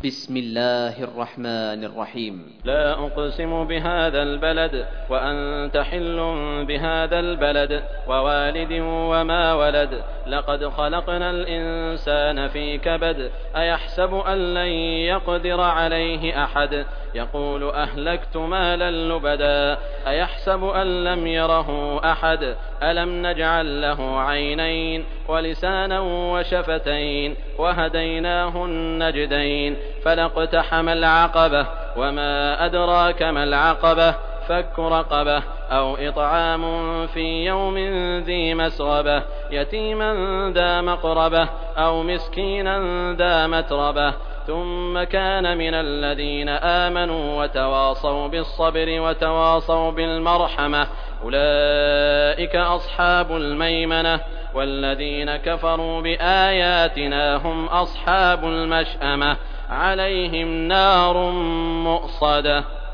بسم الله الرحمن الرحيم. لا أقسم بهذا البلد وأنت حل بهذا البلد ووالد وما ولد لقد خلقنا الإنسان في كبد أيحسب أن لن يقدر عليه أحد يقول أهلكت مالا لبدا أيحسب أن لم يره أحد ألم نجعل له عينين ولسانا وشفتين وهديناه النجدين فلاقتحم العقبة وما أدراك ما العقبة فك رقبة أو إطعام في يوم ذي مسغبة يتيما ذا مقربة أو مسكينا ذا متربة ثم كان من الذين آمنوا وتواصوا بالصبر وتواصوا بالمرحمة أولئك أصحاب الميمنة والذين كفروا بآياتنا هم أصحاب المشأمة عليهم نار مؤصدة.